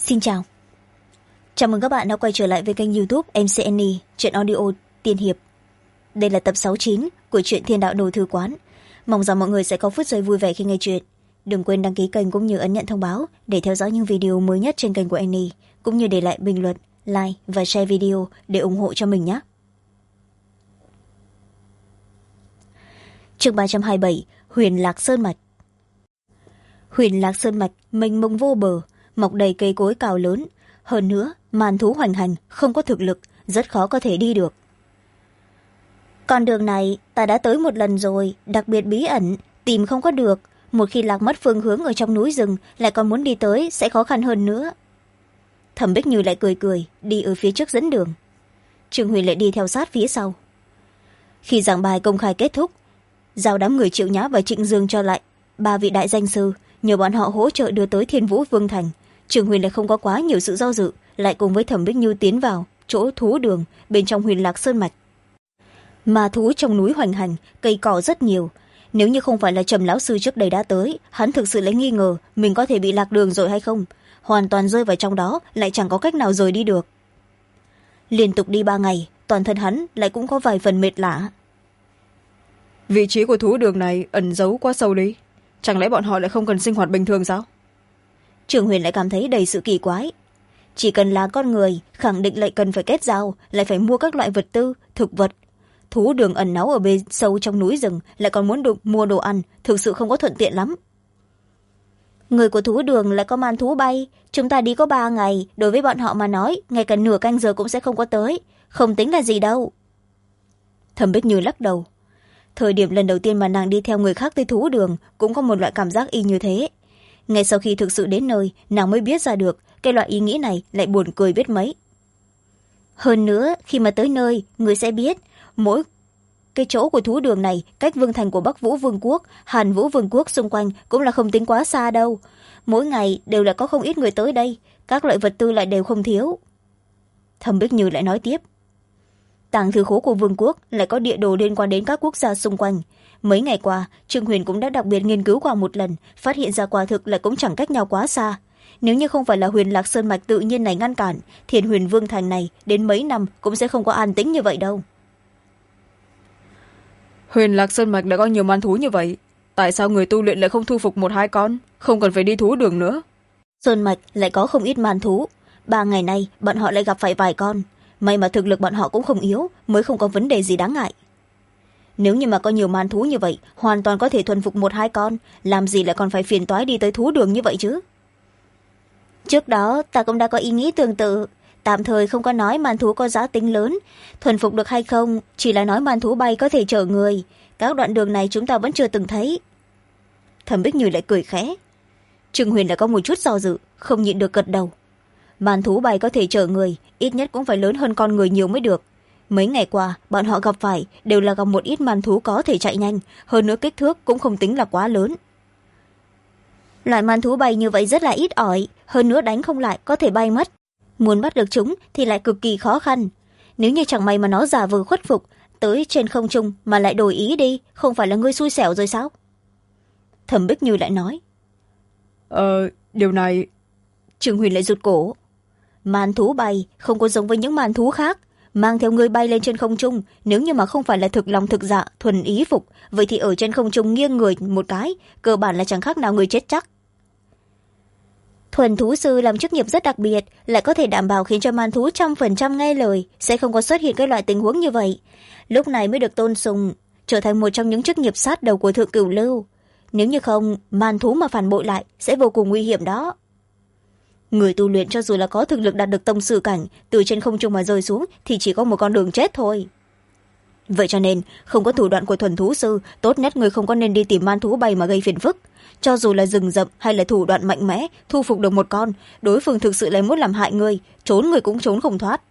Xin chào. Chào mừng các bạn đã quay trở lại với kênh YouTube MCNE Truyện Audio Tiên Hiệp. Đây là tập 69 của truyện Thiên Đạo Đồ Thư Quán. Mong rằng mọi người sẽ có phút giây vui vẻ khi nghe chuyện. Đừng quên đăng ký kênh cũng như ấn nhận thông báo để theo dõi những video mới nhất trên kênh của Annie, cũng như để lại bình luận, like và share video để ủng hộ cho mình nhé. Chương 327, Huyền Lạc Sơn Mạch. Huyền Lạc Sơn Mạch mênh mông vô bờ, mọc đầy cây cối cao lớn. Hơn nữa, màn thú hoành hành, không có thực lực, rất khó có thể đi được. Con đường này ta đã tới một lần rồi, đặc biệt bí ẩn, tìm không có được. Một khi lạc mất phương hướng ở trong núi rừng, lại còn muốn đi tới sẽ khó khăn hơn nữa. Thẩm Bích Như lại cười cười, đi ở phía trước dẫn đường. Trương Huyền lại đi theo sát phía sau. Khi giảng bài công khai kết thúc, giao đám người Triệu Nhã và Trịnh Dương cho lại 3 vị đại danh sư, nhờ bọn họ hỗ trợ đưa tới Thiên Vũ Vương Thành. Trương Huyền lại không có quá nhiều sự do dự, lại cùng với Thẩm Bích Như tiến vào chỗ thú đường bên trong Huyền Lạc Sơn Mạch. Ma thú trong núi hoành hành, cây cỏ rất nhiều. Nếu như không phải là Trầm lão sư trước đây đã tới, hắn thực sự lại nghi ngờ mình có thể bị lạc đường rồi hay không. Hoàn toàn rơi vào trong đó, lại chẳng có cách nào rời đi được. Liên tục đi 3 ngày, toàn thân hắn lại cũng có vài phần mệt lả. Vị trí của thú đường này ẩn giấu quá sâu đi. Chẳng lẽ bọn họ lại không cần sinh hoạt bình thường sao? Trường Huyền lại cảm thấy đầy sự kỳ quái. Chỉ cần là con người, khẳng định lại cần phải kết giao, lại phải mua các loại vật tư, thực vật. Thú đường ẩn náu ở bên sâu trong núi rừng, lại còn muốn mua đồ ăn, thực sự không có thuận tiện lắm. Người của thú đường lại có màn thú bay, chúng ta đi có 3 ngày, đối với bọn họ mà nói, ngay cả nửa canh giờ cũng sẽ không có tới, không tính là gì đâu. Thẩm Bích Như lắc đầu. Thời điểm lần đầu tiên mà nàng đi theo người khác tới thú đường, cũng có một loại cảm giác y như thế. Ngay sau khi thực sự đến nơi, nàng mới biết ra được cái loại ý nghĩ này lại buồn cười biết mấy. Hơn nữa, khi mà tới nơi, người sẽ biết mỗi cái chỗ của thú đường này cách vương thành của Bắc Vũ Vương quốc, Hàn Vũ Vương quốc xung quanh cũng là không tính quá xa đâu. Mỗi ngày đều là có không ít người tới đây, các loại vật tư lại đều không thiếu. Thẩm Bích Như lại nói tiếp. Tàng thư khố của vương quốc lại có địa đồ liên quan đến các quốc gia xung quanh. Mấy ngày qua, Trương Huyền cũng đã đặc biệt nghiên cứu qua một lần, phát hiện ra quả thực là cũng chẳng cách nhau quá xa. Nếu như không phải là Huyền Lạc Sơn Mạch tự nhiên này ngăn cản, Thiên Huyền Vương Thành này đến mấy năm cũng sẽ không có an tĩnh như vậy đâu. Huyền Lạc Sơn Mạch đã có nhiều man thú như vậy, tại sao người tu luyện lại không thu phục 1-2 con, không cần phải đi thú đường nữa? Sơn Mạch lại có không ít man thú, 3 ngày nay bọn họ lại gặp phải vài con. May mà thực lực bọn họ cũng không yếu, mới không có vấn đề gì đáng ngại. Nếu như mà có nhiều man thú như vậy, hoàn toàn có thể thuần phục 1-2 con, làm gì lại còn phải phiền toái đi tới thú đường như vậy chứ? Trước đó ta cũng đã có ý nghĩ tương tự, tạm thời không có nói man thú có giá tính lớn, thuần phục được hay không, chỉ là nói man thú bay có thể chở người. Các đoạn đường này chúng ta vẫn chưa từng thấy. Thẩm Bích Như lại cười khẽ. Trương Huyền lại có một chút do dự, không nhịn được gật đầu. Man thú bay có thể chở người, ít nhất cũng phải lớn hơn con người nhiều mới được. Mấy ngày qua, bọn họ gặp phải đều là gặp một ít man thú có thể chạy nhanh, hơn nữa kích thước cũng không tính là quá lớn. Loại man thú bay như vậy rất là ít ỏi, hơn nữa đánh không lại có thể bay mất. Muốn bắt được chúng thì lại cực kỳ khó khăn. Nếu như chẳng may mà nó giả vờ khuất phục, tới trên không trung mà lại đổi ý đi, không phải là ngươi xui xẻo rồi sao? Thẩm Bích Như lại nói. Điều này... Trương Huyền lại rụt cổ. Man thú bay không có giống với những man thú khác, mang theo người bay lên trên không trung, nếu như mà không phải là thực lòng thực dạ thuần ý phục, vậy thì ở trên không trung nghiêng người một cái, cơ bản là chẳng khác nào người chết chắc. Thuần thú sư làm chức nghiệp rất đặc biệt, lại có thể đảm bảo khiến cho man thú 100% nghe lời, sẽ không có xuất hiện cái loại tình huống như vậy. Lúc này mới được tôn sùng, trở thành một trong những chức nghiệp sát đầu của thượng cửu lưu. Nếu như không, man thú mà phản bội lại sẽ vô cùng nguy hiểm đó. Người tu luyện cho dù là có thực lực đạt được tông sư cảnh, từ trên không trung mà rơi xuống thì chỉ có một con đường chết thôi. Vậy cho nên, không có thủ đoạn của thuần thú sư, tốt nhất người không có nên đi tìm man thú bay mà gây phiền phức. Cho dù là rừng rậm hay là thủ đoạn mạnh mẽ, thu phục được một con, đối phương thực sự lại muốn làm hại người, trốn người cũng trốn không thoát.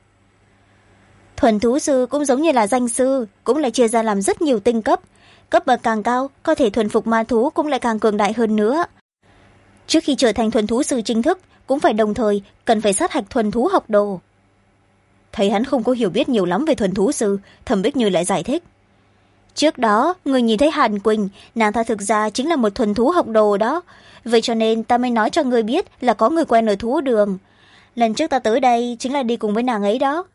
Thuần thú sư cũng giống như là danh sư, cũng lại chia ra làm rất nhiều tinh cấp. Cấp bậc càng cao, có thể thuần phục man thú cũng lại càng cường đại hơn nữa. Trước khi trở thành thuần thú sư chính thức, cũng phải đồng thời cần phải sát hạch thuần thú học đồ. Thấy hắn không có hiểu biết nhiều lắm về thuần thú sư, Thẩm Bích Như lại giải thích. trước đó người nhìn thấy Hàn Quỳnh, nàng ta thực ra chính là một thuần thú học đồ đó, vậy cho nên ta mới nói cho người biết là có người quen ở thú đường. Lần trước ta tới đây chính là đi cùng với nàng ấy đó.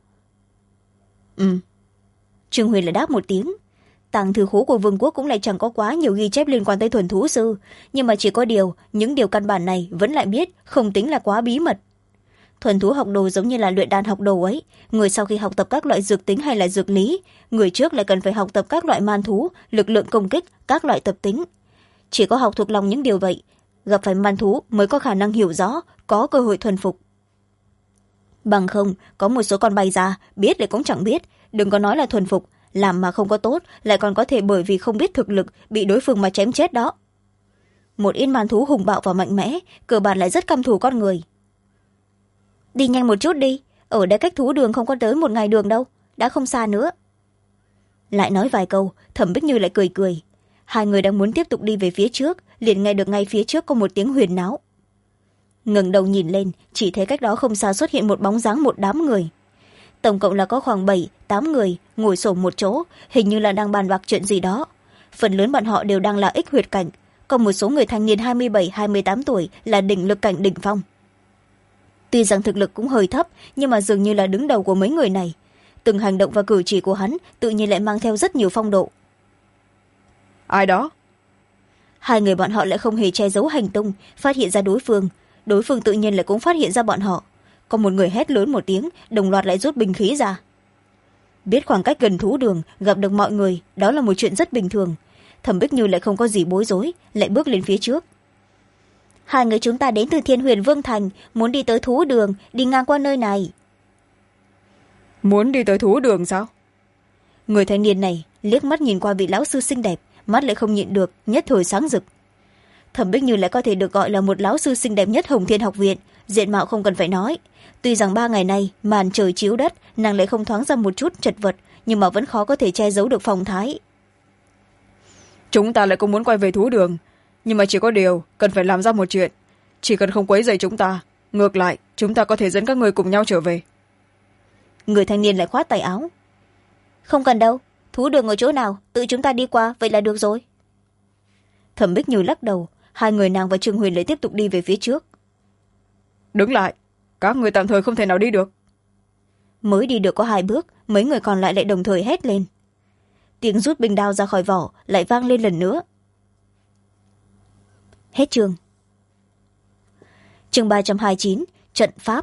Trương Huyền lại đáp một tiếng. Tàng thư khố của vương quốc cũng lại chẳng có quá nhiều ghi chép liên quan tới thuần thú sư, nhưng mà chỉ có điều những điều căn bản này vẫn lại biết, không tính là quá bí mật. Thuần thú học đồ giống như là luyện đan học đồ ấy, người sau khi học tập các loại dược tính hay là dược lý, người trước lại cần phải học tập các loại man thú, lực lượng công kích, các loại tập tính. Chỉ có học thuộc lòng những điều vậy, gặp phải man thú mới có khả năng hiểu rõ, có cơ hội thuần phục. Bằng không, có một số con bay ra, biết lại cũng chẳng biết, đừng có nói là thuần phục, làm mà không có tốt, lại còn có thể bởi vì không biết thực lực bị đối phương mà chém chết đó. Một ít man thú hùng bạo và mạnh mẽ, cơ bản lại rất căm thù con người. Đi nhanh một chút đi, ở đây cách thú đường không có tới 1 ngày đường đâu, đã không xa nữa. Lại nói vài câu, Thẩm Bích Như lại cười cười. Hai người đang muốn tiếp tục đi về phía trước, liền nghe được ngay phía trước có một tiếng huyền náo. Ngẩng đầu nhìn lên, chỉ thấy cách đó không xa xuất hiện một bóng dáng một đám người. Tổng cộng là có khoảng 7-8 người ngồi xổm một chỗ, hình như là đang bàn bạc chuyện gì đó. Phần lớn bọn họ đều đang là ích huyệt cảnh, còn một số người thanh niên 27-28 tuổi là đỉnh lực cảnh đỉnh phong. Tuy rằng thực lực cũng hơi thấp, nhưng mà dường như là đứng đầu của mấy người này. Từng hành động và cử chỉ của hắn tự nhiên lại mang theo rất nhiều phong độ. Ai đó? Hai người bọn họ lại không hề che giấu hành tung, phát hiện ra đối phương tự nhiên lại cũng phát hiện ra bọn họ. Có một người hét lớn một tiếng, đồng loạt lại rút binh khí ra. Biết khoảng cách gần thú đường, gặp được mọi người, đó là một chuyện rất bình thường. Thẩm Bích Như lại không có gì bối rối, lại bước lên phía trước. Hai người chúng ta đến từ Thiên Huyền Vương Thành, muốn đi tới thú đường, đi ngang qua nơi này. Muốn đi tới thú đường sao? Người thanh niên này liếc mắt nhìn qua vị lão sư xinh đẹp, mắt lại không nhịn được, nhất thời sáng rực. Thẩm Bích Như lại có thể được gọi là một lão sư xinh đẹp nhất Hồng Thiên học viện, diện mạo không cần phải nói. Tuy rằng 3 ngày nay màn trời chiếu đất, nàng lại không thoáng ra một chút chật vật, nhưng mà vẫn khó có thể che giấu được phong thái. Chúng ta lại cũng muốn quay về thú đường, nhưng mà chỉ có điều cần phải làm ra một chuyện. Chỉ cần không quấy rầy chúng ta, ngược lại chúng ta có thể dẫn các người cùng nhau trở về. Người thanh niên lại khoát tay áo. Không cần đâu, thú đường ở chỗ nào, tự chúng ta đi qua vậy là được rồi. Thẩm Bích Như lắc đầu, hai người nàng và Trương Huyền lại tiếp tục đi về phía trước. Đứng lại, các người tạm thời không thể nào đi được. Mới đi được có 2 bước, mấy người còn lại lại đồng thời hét lên. Tiếng rút binh đao ra khỏi vỏ lại vang lên lần nữa. Hết chương. Chương 329, trận pháp.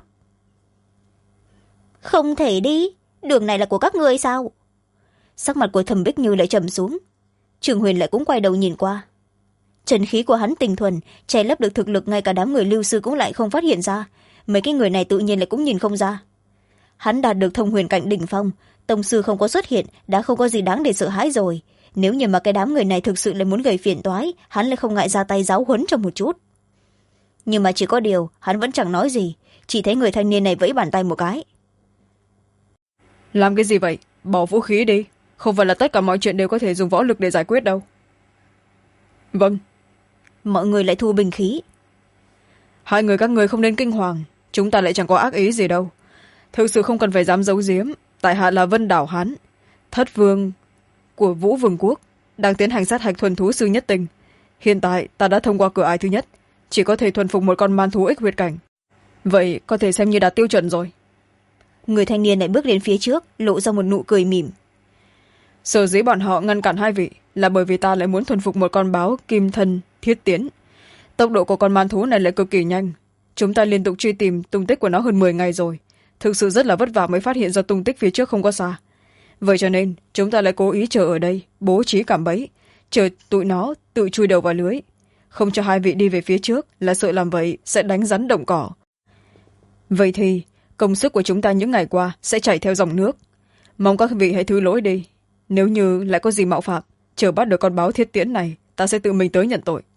Không thể đi, đường này là của các ngươi sao? Sắc mặt của Thẩm Bích Như lại trầm xuống. Trương Huyền lại cũng quay đầu nhìn qua. Trần khí của hắn tinh thuần, che lấp được thực lực ngay cả đám người lưu sư cũng lại không phát hiện ra. Mấy cái người này tự nhiên lại cũng nhìn không ra. Hắn đạt được thông huyền cảnh đỉnh phong, tông sư không có xuất hiện, đã không có gì đáng để sợ hãi rồi. Nếu như mà cái đám người này thực sự lại muốn gây phiền toái, hắn lại không ngại ra tay giáo huấn cho một chút. Nhưng mà chỉ có điều, hắn vẫn chẳng nói gì, chỉ thấy người thanh niên này vẫy bàn tay một cái. Làm cái gì vậy? Bỏ vũ khí đi. Không phải là tất cả mọi chuyện đều có thể dùng võ lực để giải quyết đâu. Vâng. Mọi người lại thu binh khí. Hai người các người không nên kinh hoàng, chúng ta lại chẳng có ác ý gì đâu. Thực sự không cần phải dám giấu giếm, tại hạ là Vân Đảo Hán, thất vương của Vũ Vương quốc, đang tiến hành sát hạch thuần thú sư nhất tình. Hiện tại ta đã thông qua cửa ải thứ nhất, chỉ có thể thuần phục một con man thú ích huyệt cảnh. Vậy có thể xem như đạt tiêu chuẩn rồi. Người thanh niên lại bước đến phía trước, lộ ra một nụ cười mỉm. Sở dĩ bọn họ ngăn cản hai vị là bởi vì ta lại muốn thuần phục một con báo kim thân thiết tiến. Tốc độ của con man thú này lại cực kỳ nhanh. Chúng ta liên tục truy tìm tung tích của nó hơn 10 ngày rồi. Thực sự rất là vất vả mới phát hiện ra tung tích phía trước không có xa. Vậy cho nên chúng ta lại cố ý chờ ở đây, bố trí cạm bẫy, chờ tụi nó tự chui đầu vào lưới. Không cho hai vị đi về phía trước là sợ làm vậy sẽ đánh rắn động cỏ. Vậy thì công sức của chúng ta những ngày qua sẽ chảy theo dòng nước. Mong các vị hãy thứ lỗi đi. Nếu như lại có gì mạo phạm, chờ bắt được con báo thiết tiễn này, ta sẽ tự mình tới nhận tội.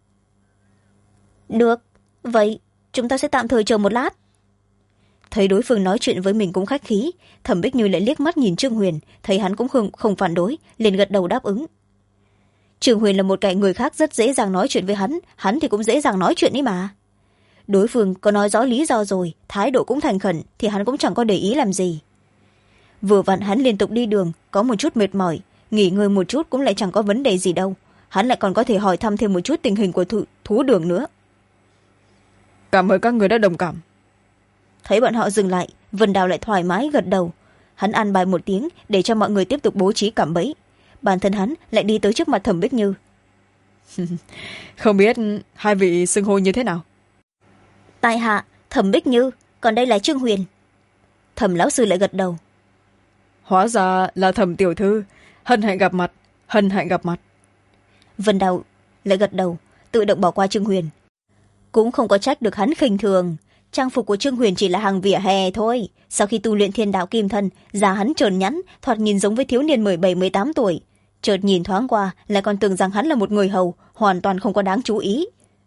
Được, vậy chúng ta sẽ tạm thời chờ một lát. Thấy đối phương nói chuyện với mình cũng khách khí, Thẩm Bích Như lại liếc mắt nhìn Trương Huyền, thấy hắn cũng không phản đối, liền gật đầu đáp ứng. Trương Huyền là một cái người khác rất dễ dàng nói chuyện với hắn thì cũng dễ dàng nói chuyện ấy mà. Đối phương có nói rõ lý do rồi, thái độ cũng thành khẩn, thì hắn cũng chẳng có để ý làm gì. Vừa vặn hắn liên tục đi đường, có một chút mệt mỏi, nghỉ ngơi một chút cũng lại chẳng có vấn đề gì đâu. Hắn lại còn có thể hỏi thăm thêm một chút tình hình của thú đường nữa. Cảm ơn các người đã đồng cảm. Thấy bọn họ dừng lại, Vân Đào lại thoải mái gật đầu. Hắn an bài một tiếng để cho mọi người tiếp tục bố trí cạm bẫy. Bản thân hắn lại đi tới trước mặt Thẩm Bích Như. Không biết hai vị xưng hô như thế nào? Tại hạ Thẩm Bích Như, còn đây là Trương Huyền. Thẩm lão sư lại gật đầu. Hóa ra là Thẩm tiểu thư. Hân hạnh gặp mặt, hân hạnh gặp mặt. Vân Đào lại gật đầu, tự động bỏ qua Trương Huyền. Cũng không có trách được hắn khinh thường. Trang phục của Trương Huyền chỉ là hàng vỉa hè thôi. Sau khi tu luyện thiên đạo kim thân, da hắn tròn nhẵn, thoạt nhìn giống với thiếu niên 17-18 tuổi. Chợt nhìn thoáng qua lại còn tưởng rằng hắn là một người hầu, hoàn toàn không có đáng chú ý.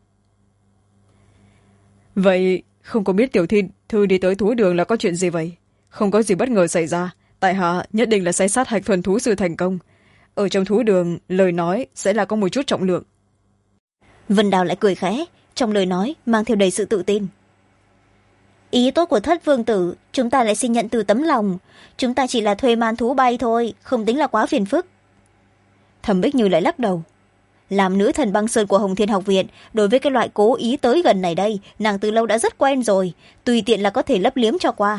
Vậy không có biết tiểu thư đi tới thú đường là có chuyện gì vậy? Không có gì bất ngờ xảy ra, tại hạ nhất định là sẽ sát hạch thuần thú sư thành công. Ở trong thú đường, lời nói sẽ là có một chút trọng lượng. Vân Đào lại cười khẽ, trong lời nói mang theo đầy sự tự tin. Ý tốt của Thất vương tử chúng ta lại xin nhận từ tấm lòng. Chúng ta chỉ là thuê man thú bay thôi, không tính là quá phiền phức. Thẩm Bích Như lại lắc đầu. Làm nữ thần băng sơn của Hồng Thiên học viện, đối với cái loại cố ý tới gần này đây, nàng từ lâu đã rất quen rồi, tùy tiện là có thể lấp liếm cho qua.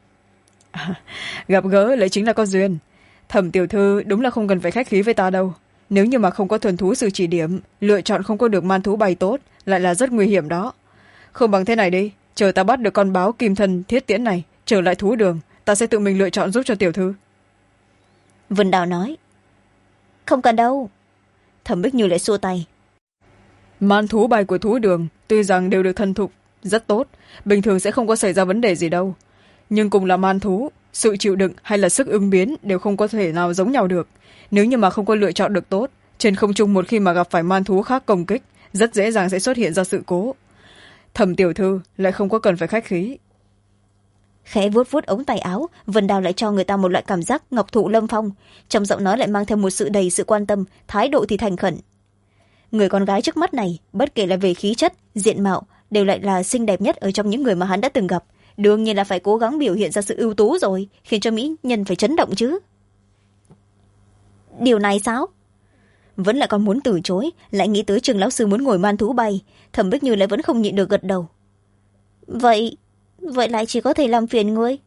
Gặp gỡ lại chính là có duyên. Thẩm tiểu thư đúng là không cần phải khách khí với ta đâu. Nếu như mà không có thuần thú sư chỉ điểm, lựa chọn không có được man thú bay tốt, lại là rất nguy hiểm đó. Không bằng thế này đi, chờ ta bắt được con báo kim thân thiết tiễn này, trở lại thú đường, ta sẽ tự mình lựa chọn giúp cho tiểu thư. Vân Đào nói. Không cần đâu. Thẩm Bích Như lại xua tay. Man thú bay của thú đường tuy rằng đều được thân thục rất tốt, bình thường sẽ không có xảy ra vấn đề gì đâu. Nhưng cùng là man thú, sự chịu đựng hay là sức ứng biến đều không có thể nào giống nhau được. Nếu như mà không có lựa chọn được tốt, trên không trung một khi mà gặp phải man thú khác công kích, rất dễ dàng sẽ xuất hiện ra sự cố. Thẩm tiểu thư lại không có cần phải khách khí. Khẽ vuốt vuốt ống tay áo, Vân Đào lại cho người ta một loại cảm giác ngọc thụ lâm phong, trong giọng nói lại mang theo một sự đầy sự quan tâm, thái độ thì thành khẩn. Người con gái trước mắt này, bất kể là về khí chất, diện mạo, đều lại là xinh đẹp nhất ở trong những người mà hắn đã từng gặp. Đương nhiên là phải cố gắng biểu hiện ra sự ưu tú rồi, khiến cho mỹ nhân phải chấn động chứ. Điều này sao? Vẫn lại còn muốn từ chối, lại nghĩ tới Trương lão sư muốn ngồi man thú bay. Thẩm Bích Như lại vẫn không nhịn được gật đầu. Vậy lại chỉ có thể làm phiền ngươi.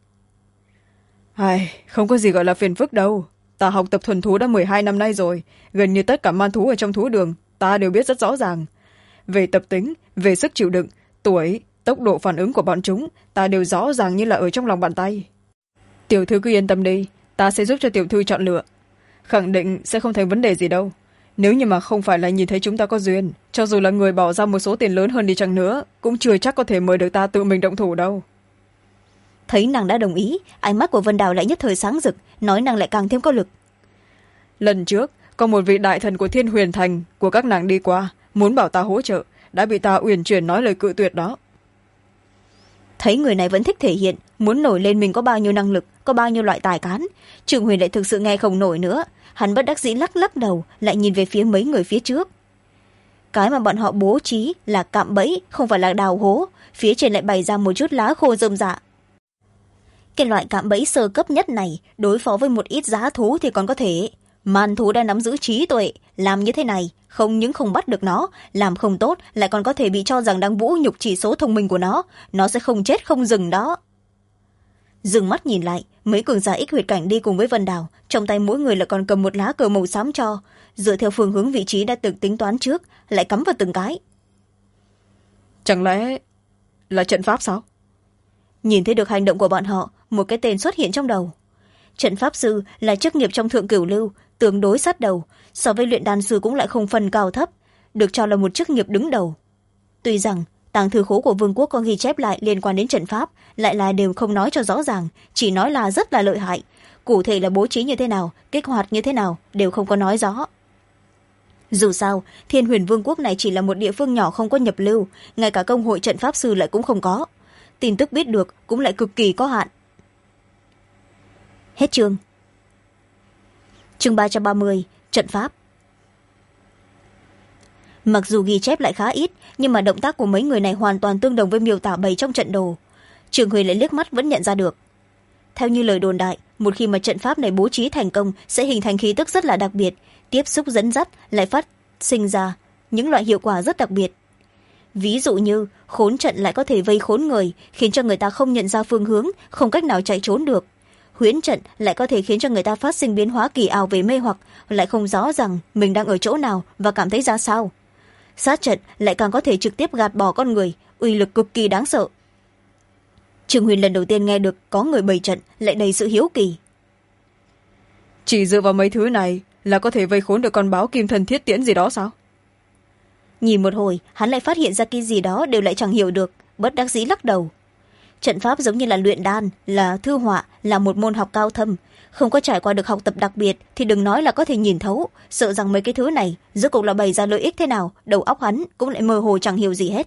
Không có gì gọi là phiền phức đâu. Ta học tập thuần thú đã 12 năm nay rồi, gần như tất cả man thú ở trong thú đường ta đều biết rất rõ ràng. Về tập tính, về sức chịu đựng, tuổi, tốc độ phản ứng của bọn chúng, ta đều rõ ràng như là ở trong lòng bàn tay. Tiểu thư cứ yên tâm đi, ta sẽ giúp cho tiểu thư chọn lựa. Khẳng định sẽ không thành vấn đề gì đâu. Nếu như mà không phải là nhìn thấy chúng ta có duyên, cho dù là người bỏ ra một số tiền lớn hơn đi chăng nữa, cũng chưa chắc có thể mời được ta tự mình động thủ đâu. Thấy nàng đã đồng ý, ánh mắt của Vân Đào lại nhất thời sáng rực, nói nàng lại càng thêm có lực. Lần trước có một vị đại thần của Thiên Huyền Thành của các nàng đi qua, muốn bảo ta hỗ trợ, đã bị ta uyển chuyển nói lời cự tuyệt đó. Thấy người này vẫn thích thể hiện, muốn nổi lên mình có bao nhiêu năng lực, có bao nhiêu loại tài cán, Trương Huyền lại thực sự nghe không nổi nữa. Hắn bất đắc dĩ lắc lắc đầu, lại nhìn về phía mấy người phía trước. Cái mà bọn họ bố trí là cạm bẫy, không phải là đào hố, phía trên lại bày ra một chút lá khô rơm rạ. Cái loại cạm bẫy sơ cấp nhất này, đối phó với một ít giá thú thì còn có thể. Man thú đã nắm giữ trí tuệ, làm như thế này, không những không bắt được nó, làm không tốt lại còn có thể bị cho rằng đang vũ nhục chỉ số thông minh của nó sẽ không chết không dừng đó. Dừng mắt nhìn lại, mấy cường giả ích huyệt cảnh đi cùng với Vân Đào, trong tay mỗi người lại còn cầm một lá cờ màu xám cho, dựa theo phương hướng vị trí đã từng tính toán trước, lại cắm vào từng cái. Chẳng lẽ là trận pháp sao? Nhìn thấy được hành động của bọn họ, một cái tên xuất hiện trong đầu. Trận pháp sư là chức nghiệp trong thượng cửu lưu, tương đối sát đầu, so với luyện đan sư cũng lại không phân cao thấp, được cho là một chức nghiệp đứng đầu. Tuy rằng tàng thư khố của vương quốc có ghi chép lại liên quan đến trận pháp, lại là đều không nói cho rõ ràng, chỉ nói là rất là lợi hại, cụ thể là bố trí như thế nào, kích hoạt như thế nào đều không có nói rõ. Dù sao, Thiên Huyền Vương quốc này chỉ là một địa phương nhỏ không có nhập lưu, ngay cả công hội trận pháp sư lại cũng không có, tin tức biết được cũng lại cực kỳ có hạn. Hết chương. Chương 330, trận pháp. Mặc dù ghi chép lại khá ít, nhưng mà động tác của mấy người này hoàn toàn tương đồng với miêu tả bày trong trận đồ. Trường Huy lại liếc mắt vẫn nhận ra được. theo như lời đồn đại, một khi mà trận pháp này bố trí thành công sẽ hình thành khí tức rất là đặc biệt, tiếp xúc dẫn dắt lại phát sinh ra những loại hiệu quả rất đặc biệt. Ví dụ như khốn trận lại có thể vây khốn người, khiến cho người ta không nhận ra phương hướng, không cách nào chạy trốn được. Huyễn trận lại có thể khiến cho người ta phát sinh biến hóa kỳ ảo về mê hoặc, lại không rõ rằng mình đang ở chỗ nào và cảm thấy ra sao. Sát trận lại càng có thể trực tiếp gạt bỏ con người, uy lực cực kỳ đáng sợ. Trương Huyền lần đầu tiên nghe được có người bày trận, lại đầy sự hiếu kỳ. Chỉ dựa vào mấy thứ này là có thể vây khốn được con báo kim thân thiết tiễn gì đó sao? Nhìn một hồi, hắn lại phát hiện ra cái gì đó đều lại chẳng hiểu được, bất đắc dĩ lắc đầu. Trận pháp giống như là luyện đan, là thư họa, là một môn học cao thâm. Không có trải qua được học tập đặc biệt thì đừng nói là có thể nhìn thấu, sợ rằng mấy cái thứ này rốt cuộc là bày ra lợi ích thế nào, đầu óc hắn cũng lại mơ hồ chẳng hiểu gì hết.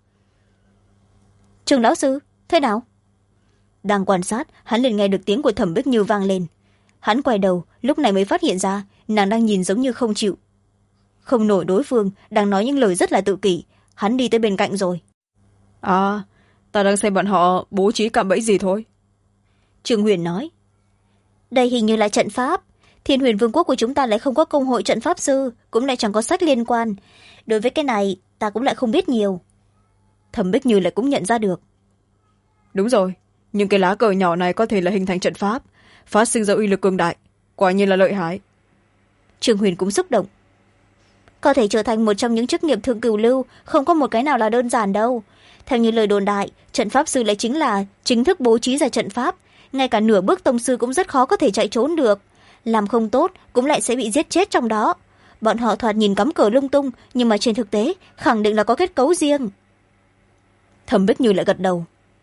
Trường lão sư, thế nào? Đang quan sát, hắn liền nghe được tiếng của Thẩm Bích Như vang lên. Hắn quay đầu, lúc này mới phát hiện ra nàng đang nhìn giống như không chịu không nổi đối phương, đang nói những lời rất là tự kỷ. Hắn đi tới bên cạnh rồi. À, ta đang xem bọn họ bố trí cạm bẫy gì thôi. Trương Huyền nói. Đây hình như là trận pháp. Thiên Huyền Vương quốc của chúng ta lại không có công hội trận pháp sư, cũng lại chẳng có sách liên quan. Đối với cái này ta cũng lại không biết nhiều. Thẩm Bích Như lại cũng nhận ra được. Đúng rồi, nhưng cái lá cờ nhỏ này có thể là hình thành trận pháp, phát sinh ra uy lực cường đại, quả nhiên là lợi hại. Trương Huyền cũng xúc động. Có thể trở thành một trong những chức nghiệp thượng cửu lưu, không có một cái nào là đơn giản đâu. Theo như lời đồn đại, trận pháp sư lại chính là chính thức bố trí ra trận pháp, ngay cả nửa bước tông sư cũng rất khó có thể chạy trốn được. Làm không tốt cũng lại sẽ bị giết chết trong đó. Bọn họ thoạt nhìn cắm cờ lung tung, nhưng mà trên thực tế khẳng định là có kết cấu riêng. Thẩm Bích Như lại gật đầu.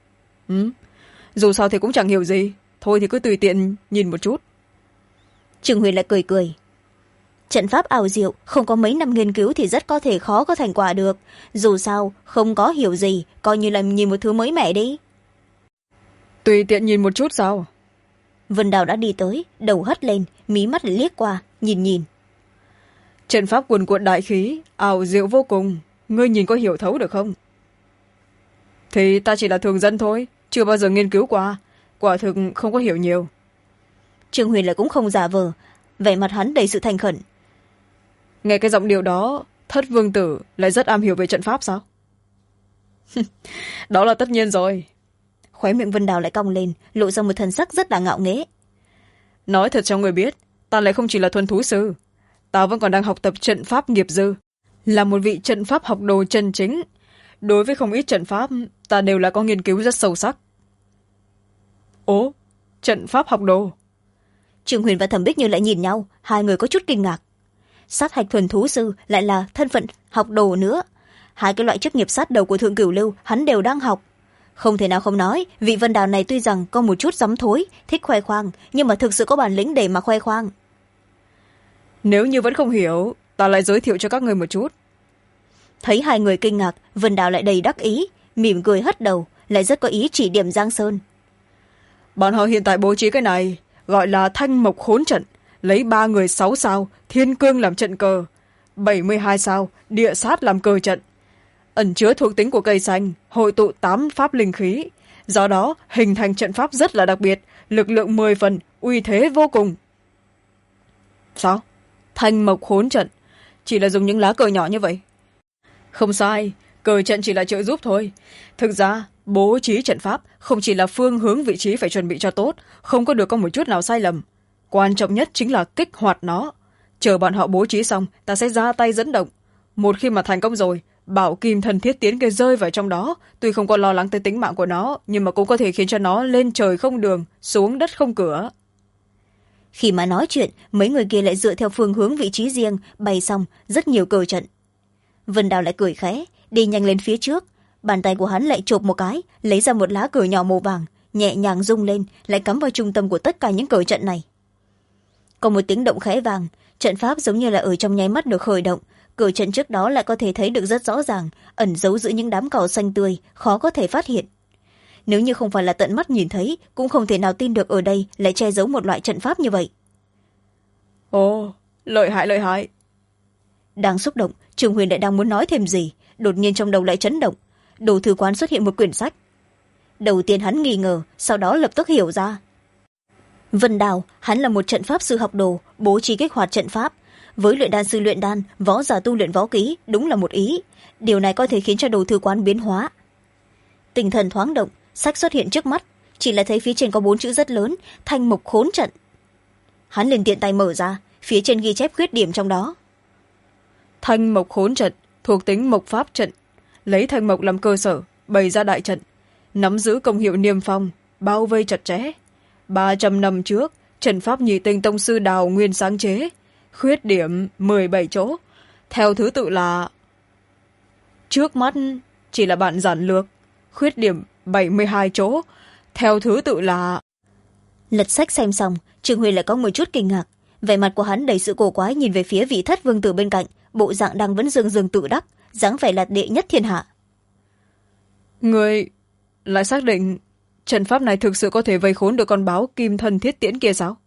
Dù sao thì cũng chẳng hiểu gì, thôi thì cứ tùy tiện nhìn một chút. Trương Huyền lại cười cười. Trận pháp ảo diệu không có mấy năm nghiên cứu thì rất có thể khó có thành quả được. Dù sao không có hiểu gì, coi như là nhìn một thứ mới mẻ đi. Tùy tiện nhìn một chút sao? Vân Đào đã đi tới, đầu hất lên, mí mắt liếc qua, nhìn. Trận pháp cuồn cuộn đại khí, ảo diệu vô cùng, ngươi nhìn có hiểu thấu được không? Thì ta chỉ là thường dân thôi, chưa bao giờ nghiên cứu qua, quả thực không có hiểu nhiều. Trương Huyền lại cũng không giả vờ, vẻ mặt hắn đầy sự thành khẩn. Nghe cái giọng điệu đó, Thất Vương Tử lại rất am hiểu về trận pháp sao? Đó là tất nhiên rồi. Khóe miệng Vân Đào lại cong lên, lộ ra một thần sắc rất là ngạo nghễ. Nói thật cho người biết, ta lại không chỉ là thuần thú sư, ta vẫn còn đang học tập trận pháp nghiệp dư, là một vị trận pháp học đồ chân chính. Đối với không ít trận pháp, ta đều là có nghiên cứu rất sâu sắc. Ố, trận pháp học đồ. Trương Huyền và Thẩm Bích Như lại nhìn nhau, hai người có chút kinh ngạc. Sát hạch thuần thú sư lại là thân phận học đồ nữa. Hai cái loại chức nghiệp sát đầu của thượng cửu lưu hắn đều đang học. Không thể nào không nói, vị Vân Đào này tuy rằng có một chút giấm thối, thích khoe khoang, nhưng mà thực sự có bản lĩnh để mà khoe khoang. Nếu như vẫn không hiểu, ta lại giới thiệu cho các người một chút. Thấy hai người kinh ngạc, Vân Đào lại đầy đắc ý, mỉm cười hất đầu, lại rất có ý chỉ điểm Giang Sơn. Bọn họ hiện tại bố trí cái này gọi là Thanh Mộc Khốn Trận, lấy 3 người 6 sao thiên cương làm trận cờ, 72 sao địa sát làm cờ trận, ẩn chứa thuộc tính của cây xanh, hội tụ 8 pháp linh khí, do đó hình thành trận pháp rất là đặc biệt, lực lượng 10 phần, uy thế vô cùng. Sao? Thanh Mộc Khốn Trận chỉ là dùng những lá cờ nhỏ như vậy? Không sai, cờ trận chỉ là trợ giúp thôi. Thực ra bố trí trận pháp không chỉ là phương hướng vị trí phải chuẩn bị cho tốt, không có được có một chút nào sai lầm. Quan trọng nhất chính là kích hoạt nó. Chờ bọn họ bố trí xong, ta sẽ ra tay dẫn động. Một khi mà thành công rồi, bảo kim thần thiết tiến kia rơi vào trong đó, tuy không có lo lắng tới tính mạng của nó, nhưng mà cũng có thể khiến cho nó lên trời không đường, xuống đất không cửa. Khi mà nói chuyện, mấy người kia lại dựa theo phương hướng vị trí riêng, bày xong rất nhiều cờ trận. Vân Đào lại cười khẽ, đi nhanh lên phía trước. Bàn tay của hắn lại chộp một cái, lấy ra một lá cờ nhỏ màu vàng, nhẹ nhàng rung lên, lại cắm vào trung tâm của tất cả những cờ trận này. Có một tiếng động khẽ vàng, trận pháp giống như là ở trong nháy mắt được khởi động. Cờ trận trước đó lại có thể thấy được rất rõ ràng, ẩn giấu giữa những đám cỏ xanh tươi, khó có thể phát hiện. Nếu như không phải là tận mắt nhìn thấy, cũng không thể nào tin được ở đây lại che giấu một loại trận pháp như vậy. Ồ, lợi hại lợi hại. Đang xúc động, Trường Huyền lại đang muốn nói thêm gì, đột nhiên trong đầu lại chấn động. Đồ thư quán xuất hiện một quyển sách. Đầu tiên hắn nghi ngờ, sau đó lập tức hiểu ra. Vân Đào hắn là một trận pháp sư học đồ, bố trí kích hoạt trận pháp. Với luyện đan sư luyện đan, võ giả tu luyện võ kỹ đúng là một ý. Điều này có thể khiến cho đồ thư quán biến hóa. Tinh thần thoáng động, sách xuất hiện trước mắt, chỉ là thấy phía trên có 4 chữ rất lớn: Thanh Mộc Khốn Trận. Hắn liền tiện tay mở ra, phía trên ghi chép khuyết điểm trong đó. Thanh Mộc Khốn Trận thuộc tính mộc pháp trận, lấy thanh mộc làm cơ sở, bày ra đại trận, nắm giữ công hiệu niêm phong, bao vây chặt chẽ. 300 năm trước, trận pháp nhị tinh tông sư Đào Nguyên sáng chế. Khuyết điểm 17 chỗ, theo thứ tự là: trước mắt chỉ là bản giản lược. Khuyết điểm 72 chỗ, theo thứ tự là... Lật sách xem xong, Trương Huy lại có một chút kinh ngạc. Vẻ mặt của hắn đầy sự cổ quái, nhìn về phía vị thất vương tử bên cạnh, bộ dạng đang vẫn dương dương tự đắc, dáng vẻ là đệ nhất thiên hạ. Người lại xác định trận pháp này thực sự có thể vây khốn được con báo kim thân thiết tiễn kia sao?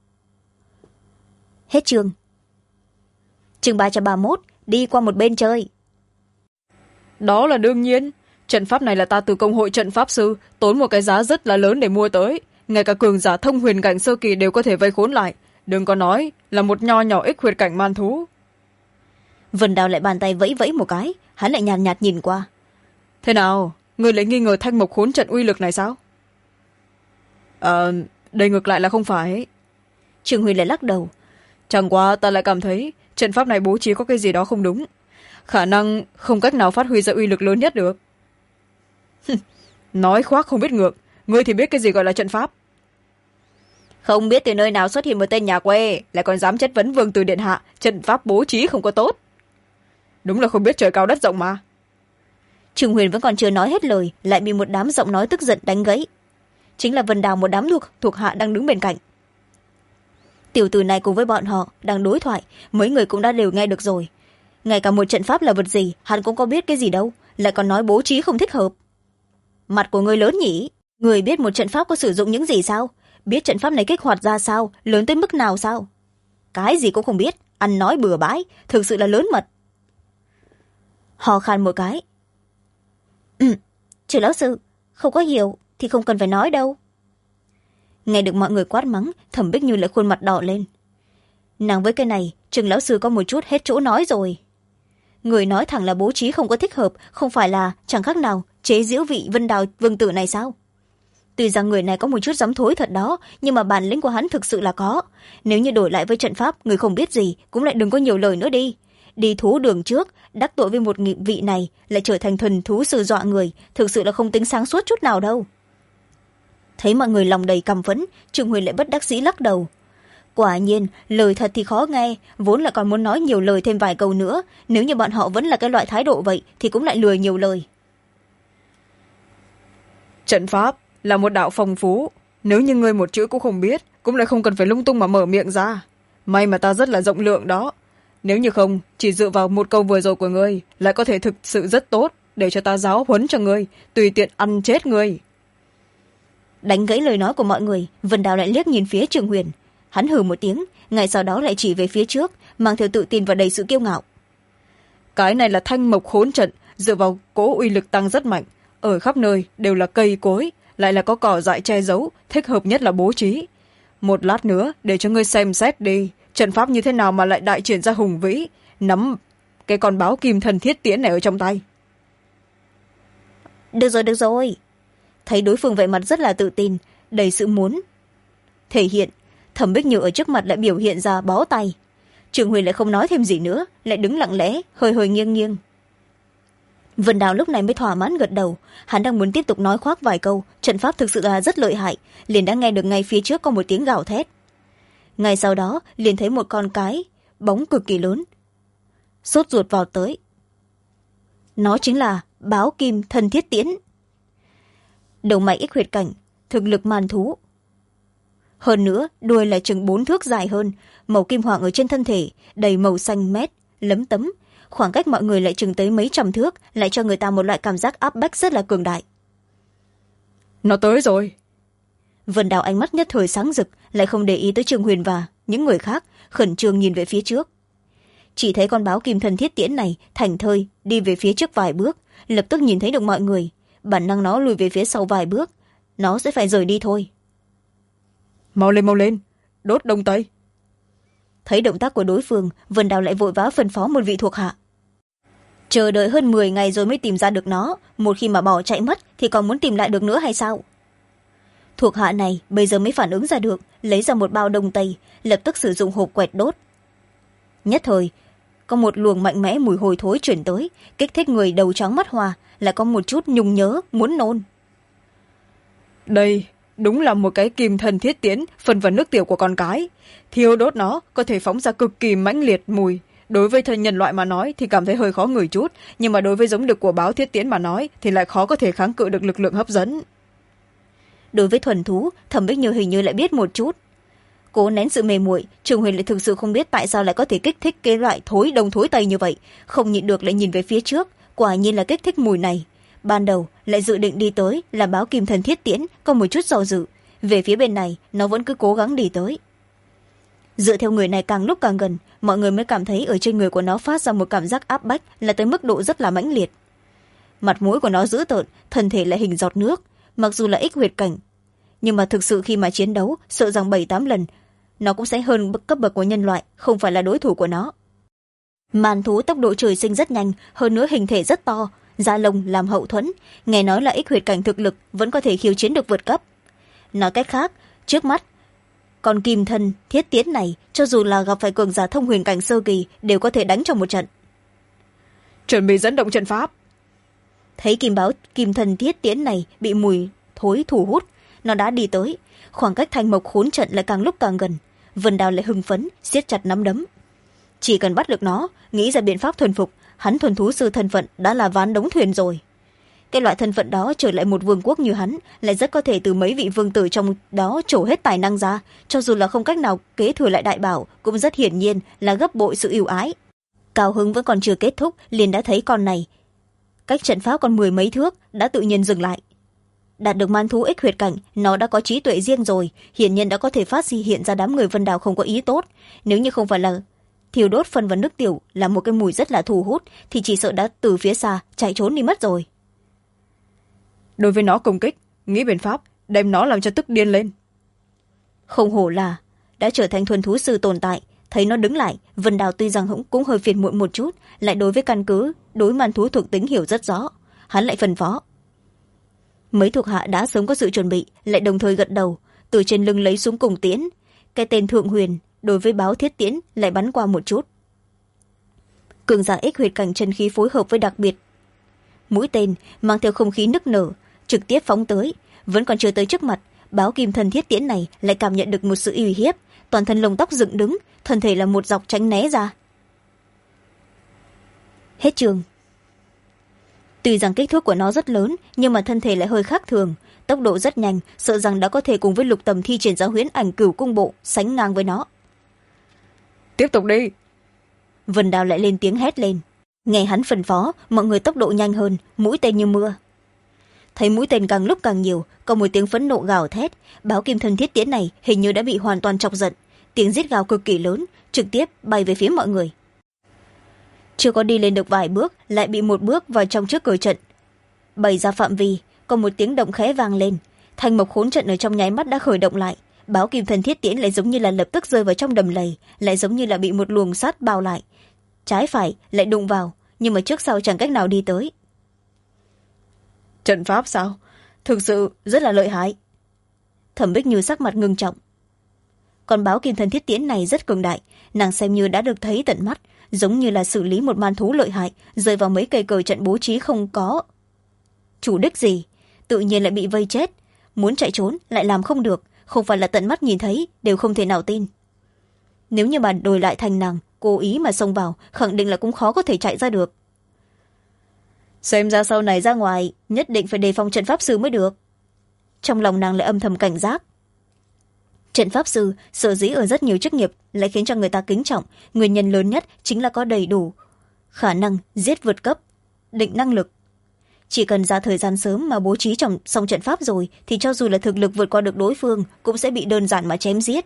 Hết chương. Chương 331, đi qua một bên chơi. Đó là đương nhiên. Trận pháp này là ta từ công hội trận pháp sư tốn một cái giá rất là lớn để mua tới. Ngay cả cường giả thông huyền cảnh sơ kỳ đều có thể vây khốn lại. Đừng có nói là một nho nhỏ ích huyệt cảnh man thú. Vân Đào lại bàn tay vẫy vẫy một cái, hắn lại nhàn nhạt nhìn qua. Thế nào, người lại nghi ngờ thanh mộc khốn trận uy lực này sao? Đây ngược lại là không phải. Trương Huy lại lắc đầu. Chẳng qua ta lại cảm thấy trận pháp này bố trí có cái gì đó không đúng. Khả năng không cách nào phát huy ra uy lực lớn nhất được. Nói khoác không biết ngược, ngươi thì biết cái gì gọi là trận pháp. Không biết từ nơi nào xuất hiện một tên nhà quê, lại còn dám chất vấn vương tử điện hạ trận pháp bố trí không có tốt. Đúng là không biết trời cao đất rộng mà. Trương Huyền vẫn còn chưa nói hết lời, lại bị một đám giọng nói tức giận đánh gãy. Chính là Vân Đào, một đám thuộc hạ đang đứng bên cạnh. Tiểu tử này cùng với bọn họ đang đối thoại, mấy người cũng đã đều nghe được rồi. Ngay cả một trận pháp là vật gì hắn cũng có biết cái gì đâu, lại còn nói bố trí không thích hợp. Mặt của người lớn nhỉ, người biết một trận pháp có sử dụng những gì sao? Biết trận pháp này kích hoạt ra sao, lớn tới mức nào sao? Cái gì cũng không biết, ăn nói bừa bãi, thực sự là lớn mật. Hò khan một cái. Trừ lão sư, không có hiểu thì không cần phải nói đâu. Nghe được mọi người quát mắng, Thẩm Bích Như lại khuôn mặt đỏ lên. Nàng với cái này, Trừng lão sư có một chút hết chỗ nói rồi. Người nói thẳng là bố trí không có thích hợp, không phải là chẳng khác nào chế giễu vị Vân Đào vương tử này sao? Tuy rằng người này có một chút giấm thối thật đó, nhưng mà bản lĩnh của hắn thực sự là có. Nếu như đổi lại với trận pháp, người không biết gì cũng lại đừng có nhiều lời nữa đi. Đi thú đường trước, đắc tội với một nghị vị này lại trở thành thuần thú sư dọa người, thực sự là không tính sáng suốt chút nào đâu. Thấy mọi người lòng đầy căm phẫn, Trương Huyền lại bất đắc dĩ lắc đầu. Quả nhiên, lời thật thì khó nghe, vốn là còn muốn nói nhiều lời thêm vài câu nữa. Nếu như bọn họ vẫn là cái loại thái độ vậy thì cũng lại lười nhiều lời. Trận pháp là một đạo phong phú, nếu như ngươi một chữ cũng không biết, cũng lại không cần phải lung tung mà mở miệng ra. May mà ta rất là rộng lượng đó. Nếu như không, chỉ dựa vào một câu vừa rồi của ngươi lại có thể thực sự rất tốt, để cho ta giáo huấn cho ngươi, tùy tiện ăn chết ngươi. Đánh gãy lời nói của mọi người, Vân Đào lại liếc nhìn phía Trương Huyền. Hắn hừ một tiếng, ngay sau đó lại chỉ về phía trước, mang theo tự tin và đầy sự kiêu ngạo. Cái này là thanh mộc khốn trận, dựa vào cố uy lực tăng rất mạnh, ở khắp nơi đều là cây cối, lại là có cỏ dại che giấu, thích hợp nhất là bố trí. Một lát nữa để cho ngươi xem xét đi, trận pháp như thế nào mà lại đại triển ra hùng vĩ, nắm cái con báo kim thần thiết tiễn này ở trong tay. Được rồi. Thấy đối phương vẻ mặt rất là tự tin, đầy sự muốn thể hiện, Thẩm Bích Như ở trước mặt lại biểu hiện ra bó tay. Trường Huyền lại không nói thêm gì nữa, lại đứng lặng lẽ, hơi nghiêng nghiêng. Vân Đào lúc này mới thỏa mãn gật đầu, hắn đang muốn tiếp tục nói khoác vài câu, trận pháp thực sự là rất lợi hại, liền đã nghe được ngay phía trước có một tiếng gào thét. Ngay sau đó liền thấy một con cái bóng cực kỳ lớn sốt ruột vào tới. Nó chính là báo kim thân thiết tiễn. Đầu mày ích huyệt cảnh, thực lực man thú. Hơn nữa đuôi là chừng 4 thước dài hơn, màu kim hoàng ở trên thân thể đầy màu xanh mét lấm tấm, khoảng cách mọi người lại chừng tới mấy trăm thước, lại cho người ta một loại cảm giác áp bách rất là cường đại. Nó tới rồi. Vân Đào ánh mắt nhất thời sáng rực, lại không để ý tới Trương Huyền và những người khác, khẩn trương nhìn về phía trước. Chỉ thấy con báo kim thân thiết tiễn này thảnh thơi đi về phía trước vài bước, lập tức nhìn thấy được mọi người, bản năng nó lùi về phía sau vài bước, nó sẽ phải rời đi thôi. mau lên mau lên, đốt đông tây. Thấy động tác của đối phương, Vân Đào lại vội vã phân phó một vị thuộc hạ. Chờ đợi hơn 10 ngày rồi mới tìm ra được nó, một khi mà bỏ chạy mất thì còn muốn tìm lại được nữa hay sao? Thuộc hạ này bây giờ mới phản ứng ra được, lấy ra một bao đông tây, lập tức sử dụng hộp quẹt đốt. Nhất thời có một luồng mạnh mẽ mùi hôi thối chuyển tới, kích thích người đầu trắng mắt hoa, lại có một chút nhung nhớ muốn nôn. Đây đúng là một cái kim thân thiết tiến phân vào nước tiểu của con cái. Thiêu đốt nó có thể phóng ra cực kỳ mãnh liệt mùi. Đối với thân nhân loại mà nói thì cảm thấy hơi khó ngửi chút, nhưng mà đối với giống đực của báo thiết tiến mà nói thì lại khó có thể kháng cự được lực lượng hấp dẫn. Đối với thuần thú, Thẩm Bích Như hình như lại biết một chút. Cố nén sự mê muội, Trường Huyền lại thực sự không biết tại sao lại có thể kích thích cái loại thối đông thối tây như vậy, không nhịn được lại nhìn về phía trước, quả nhiên là kích thích mùi này. Ban đầu lại dự định đi tới là báo kim thần thiết tiễn, có một chút do dự, về phía bên này nó vẫn cứ cố gắng đi tới. Dựa theo người này càng lúc càng gần, mọi người mới cảm thấy ở trên người của nó phát ra một cảm giác áp bách là tới mức độ rất là mãnh liệt. Mặt mũi của nó dữ tợn, thân thể lại hình giọt nước, mặc dù là ích huyệt cảnh, nhưng mà thực sự khi mà chiến đấu sợ rằng 7-8 lần nó cũng sẽ hơn cấp bậc của nhân loại, không phải là đối thủ của nó. Màn thú tốc độ trời sinh rất nhanh, hơn nữa hình thể rất to, da lông làm hậu thuẫn, nghe nói là ích huyệt cảnh thực lực vẫn có thể khiêu chiến được vượt cấp. Nói cách khác, trước mắt còn kim thân thiết tiến này cho dù là gặp phải cường giả thông huyền cảnh sơ kỳ đều có thể đánh trong một trận. Chuẩn bị dẫn động trận pháp. Thấy kim thân thiết tiến này bị mùi thối thu hút, nó đã đi tới, khoảng cách thanh mộc khốn trận lại càng lúc càng gần. Vân Đào lại hưng phấn siết chặt nắm đấm, chỉ cần bắt được nó, nghĩ ra biện pháp thuần phục, hắn thuần thú sư thân phận đã là ván đóng thuyền rồi. Cái loại thân phận đó trở lại một vương quốc như hắn lại rất có thể từ mấy vị vương tử trong đó trổ hết tài năng ra, cho dù là không cách nào kế thừa lại đại bảo cũng rất hiển nhiên là gấp bội sự ưu ái. Cao hứng vẫn còn chưa kết thúc liền đã thấy con này cách trận pháp còn 10 mấy thước đã tự nhiên dừng lại. Đạt được man thú ích huyệt cảnh, nó đã có trí tuệ riêng rồi, hiển nhiên đã có thể phát hiện ra đám người Vân Đào không có ý tốt. Nếu như không phải là thiêu đốt phân vào nước tiểu là một cái mùi rất là thu hút thì chỉ sợ đã từ phía xa chạy trốn đi mất rồi. Đối với nó công kích, nghĩ biện pháp đem nó làm cho tức điên lên. Không hổ là đã trở thành thuần thú sư tồn tại. Thấy nó đứng lại, Vân Đào tuy rằng cũng hơi phiền muộn một chút, lại đối với căn cứ đối man thú thuộc tính hiểu rất rõ, hắn lại phân phó. Mấy thuộc hạ đã sớm có sự chuẩn bị, lại đồng thời gật đầu, từ trên lưng lấy súng cùng tiễn. Cái tên Thượng Huyền đối với báo thiết tiễn lại bắn qua một chút. Cường giả ích huyệt cảnh chân khí phối hợp với đặc biệt, mũi tên mang theo không khí nức nở trực tiếp phóng tới. Vẫn còn chưa tới trước mặt, báo kim thần thiết tiễn này lại cảm nhận được một sự uy hiếp, toàn thân lông tóc dựng đứng, thân thể là một dọc tránh né ra. Hết trường. Tuy rằng kích thước của nó rất lớn, nhưng mà thân thể lại hơi khác thường, tốc độ rất nhanh, sợ rằng đã có thể cùng với Lục Tầm thi triển ra huyễn ảnh cửu cung bộ sánh ngang với nó. Tiếp tục đi. Vân Đào lại lên tiếng hét lên. Nghe hắn phân phó, mọi người tốc độ nhanh hơn, mũi tên như mưa. Thấy mũi tên càng lúc càng nhiều, có một tiếng phẫn nộ gào thét, báo kim thân thiết tiễn này hình như đã bị hoàn toàn chọc giận, tiếng rít gào cực kỳ lớn, trực tiếp bay về phía mọi người. Chưa có đi lên được vài bước lại bị một bước vào trong trước cửa trận bày ra phạm vi, có một tiếng động khẽ vang lên, thanh mộc khốn trận ở trong nháy mắt đã khởi động lại. Báo kim thần thiết tiễn lại giống như là lập tức rơi vào trong đầm lầy, lại giống như là bị một luồng sắt bao lại, trái phải lại đụng vào, nhưng mà trước sau chẳng cách nào đi tới. Trận pháp sao? Thực sự rất là lợi hại. Thẩm Bích Như sắc mặt ngưng trọng. Con báo kim thần thiết tiễn này rất cường đại, nàng xem như đã được thấy tận mắt, giống như là xử lý một man thú lợi hại, rơi vào mấy cây cờ trận bố trí không có chủ đích gì, tự nhiên lại bị vây chết, muốn chạy trốn lại làm không được, không phải là tận mắt nhìn thấy đều không thể nào tin. Nếu như mà đổi lại thành nàng cố ý mà xông vào, khẳng định là cũng khó có thể chạy ra được. Xem ra sau này ra ngoài nhất định phải đề phòng trận pháp sư mới được. Trong lòng nàng lại âm thầm cảnh giác. Trận pháp sư sở dĩ ở rất nhiều chức nghiệp lại khiến cho người ta kính trọng, nguyên nhân lớn nhất chính là có đầy đủ khả năng giết vượt cấp, định năng lực. Chỉ cần ra thời gian sớm mà bố trí trong xong trận pháp rồi thì cho dù là thực lực vượt qua được đối phương cũng sẽ bị đơn giản mà chém giết.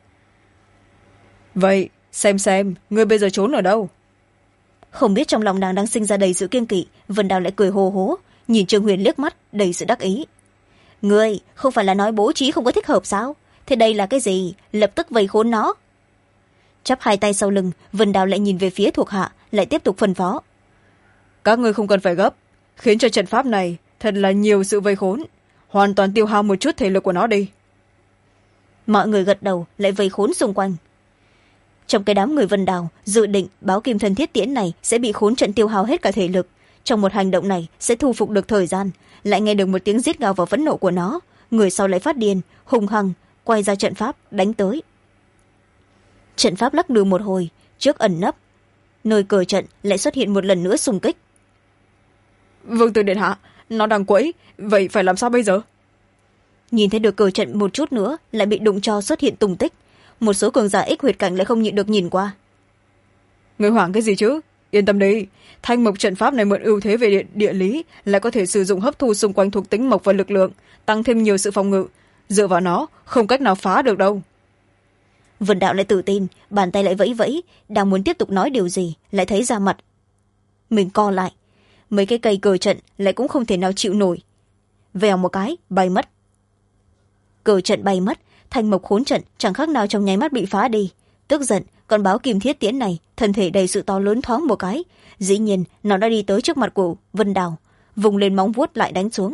Vậy xem ngươi bây giờ trốn ở đâu? Không biết trong lòng nàng đang sinh ra đầy sự kiêng kỵ, Vân Đào lại cười hồ hố, nhìn Trương Huyền liếc mắt đầy sự đắc ý. Ngươi không phải là nói bố trí không có thích hợp sao? thế đây là cái gì? Lập tức vây khốn nó. Chắp hai tay sau lưng, Vân Đào lại nhìn về phía thuộc hạ, lại tiếp tục phân phó. Các ngươi không cần phải gấp, khiến cho trận pháp này thật là nhiều sự vây khốn, hoàn toàn tiêu hao một chút thể lực của nó đi. Mọi người gật đầu, lại vây khốn xung quanh. Trong cái đám người Vân Đào dự định báo kim thân thiết tiễn này sẽ bị khốn trận tiêu hao hết cả thể lực, trong một hành động này sẽ thu phục được thời gian, lại nghe được một tiếng rít gào và phẫn nộ của nó, người sau lại phát điên hung hăng quay ra trận pháp đánh tới. Trận pháp lắc lư một hồi, trước ẩn nấp nơi cờ trận lại xuất hiện một lần nữa xung kích. Vương tử điện hạ, nó đang quẫy, vậy phải làm sao bây giờ? Nhìn thấy được cờ trận một chút nữa lại bị đụng cho xuất hiện tung tích, một số cường giả ích huyệt cảnh lại không nhịn được nhìn qua. Người hoảng cái gì chứ? Yên tâm đi, thanh mộc trận pháp này mượn ưu thế về địa lý, lại có thể sử dụng hấp thu xung quanh thuộc tính mộc và lực lượng, tăng thêm nhiều sự phòng ngự. Dựa vào nó không cách nào phá được đâu. Vân Đạo lại tự tin, bàn tay lại vẫy vẫy, đang muốn tiếp tục nói điều gì lại thấy ra mặt mình co lại, mấy cái cây cờ trận lại cũng không thể nào chịu nổi, vèo một cái bay mất. Cờ trận bay mất, thanh mộc khốn trận chẳng khác nào trong nháy mắt bị phá đi. Tức giận, con báo kim thiết tiễn này thân thể đầy sự to lớn thoáng một cái, dĩ nhiên nó đã đi tới trước mặt của Vân Đào, vùng lên móng vuốt lại đánh xuống.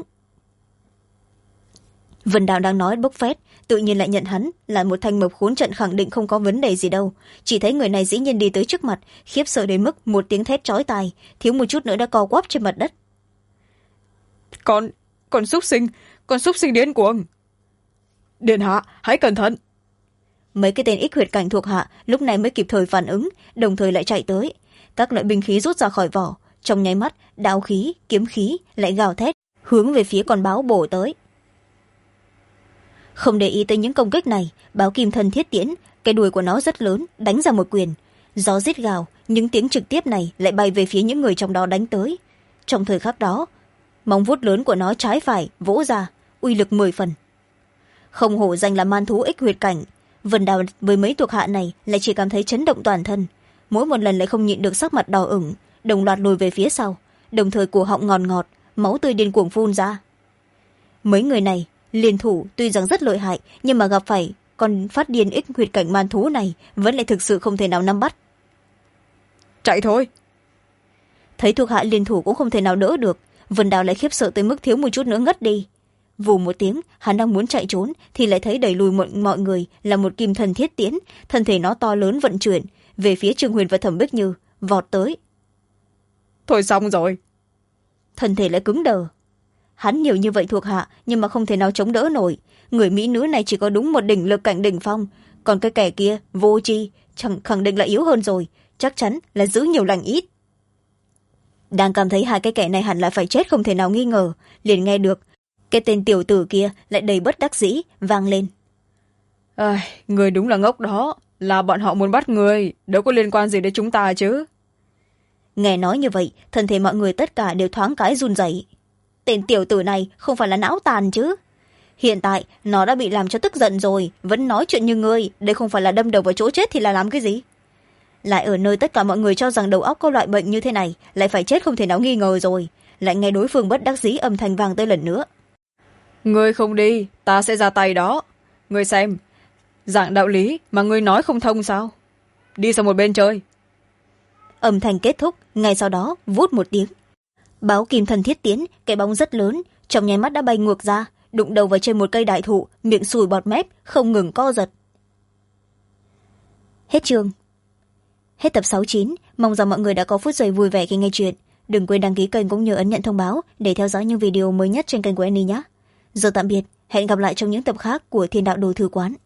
Vân Đào đang nói bốc phét, tự nhiên lại nhận hắn là một thanh mộc khốn trận, khẳng định không có vấn đề gì đâu. Chỉ thấy người này dĩ nhiên đi tới trước mặt, khiếp sợ đến mức một tiếng thét chói tai, thiếu một chút nữa đã co quắp trên mặt đất. Con xúc sinh điên cuồng. Điện hạ, hãy cẩn thận. Mấy cái tên ích huyệt cảnh thuộc hạ lúc này mới kịp thời phản ứng, đồng thời lại chạy tới. Các loại binh khí rút ra khỏi vỏ, trong nháy mắt đao khí, kiếm khí lại gào thét hướng về phía con báo bổ tới. Không để ý tới những công kích này, báo kim thân thiết tiễn, cái đuôi của nó rất lớn, đánh ra một quyền. Gió rít gào, những tiếng trực tiếp này lại bay về phía những người trong đó đánh tới. Trong thời khắc đó, móng vuốt lớn của nó trái phải vỗ ra, uy lực 10 phần. Không hổ danh là man thú ích huyệt cảnh, Vân Đào với mấy thuộc hạ này lại chỉ cảm thấy chấn động toàn thân, mỗi một lần lại không nhịn được sắc mặt đỏ ửng, đồng loạt lùi về phía sau, đồng thời cổ họng ngọt ngọt, máu tươi điên cuồng phun ra. Mấy người này liên thủ tuy rằng rất lợi hại, nhưng mà gặp phải con phát điên ích huyệt cảnh man thú này vẫn lại thực sự không thể nào nắm bắt. Chạy thôi. Thấy thuộc hạ liên thủ cũng không thể nào đỡ được, Vân Đào lại khiếp sợ tới mức thiếu một chút nữa ngất đi. Vù một tiếng, hắn đang muốn chạy trốn thì lại thấy đẩy lùi mọi người là một kim thần thiết tiễn, thân thể nó to lớn vận chuyển về phía Trương Huyền và Thẩm Bích Như, vọt tới. Thôi xong rồi. Thân thể lại cứng đờ. Hắn nhiều như vậy thuộc hạ nhưng mà không thể nào chống đỡ nổi, người mỹ nữ này chỉ có đúng một đỉnh lực cảnh đỉnh phong, còn cái kẻ kia vô tri chẳng khẳng định là yếu hơn rồi, chắc chắn là giữ nhiều lành ít. Đang cảm thấy hai cái kẻ này hẳn là phải chết không thể nào nghi ngờ, liền nghe được cái tên tiểu tử kia lại đầy bất đắc dĩ vang lên. Người đúng là ngốc đó, là bọn họ muốn bắt người, đâu có liên quan gì đến chúng ta chứ. Nghe nói như vậy, thân thể mọi người tất cả đều thoáng cái run rẩy. Tên tiểu tử này không phải là não tàn chứ? Hiện tại nó đã bị làm cho tức giận rồi, vẫn nói chuyện như ngươi, đây không phải là đâm đầu vào chỗ chết thì là làm cái gì? Lại ở nơi tất cả mọi người cho rằng đầu óc có loại bệnh như thế này, lại phải chết không thể nào nghi ngờ rồi, lại nghe đối phương bất đắc dĩ âm thanh vang tới lần nữa. Ngươi không đi, ta sẽ ra tay đó. Ngươi xem, dạng đạo lý mà ngươi nói không thông sao? Đi sang một bên chơi. Âm thanh kết thúc, ngay sau đó vút một tiếng, báo kim thần thiết tiến, cái bóng rất lớn, trong nháy mắt đã bay ngược ra, đụng đầu vào trên một cây đại thụ, miệng sùi bọt mép, không ngừng co giật. Hết chương. Hết tập 69, mong rằng mọi người đã có phút giây vui vẻ khi nghe chuyện. Đừng quên đăng ký kênh cũng như ấn nhận thông báo để theo dõi những video mới nhất trên kênh của Annie nhé. Giờ tạm biệt, hẹn gặp lại trong những tập khác của Thiên Đạo Đồ Thư Quán.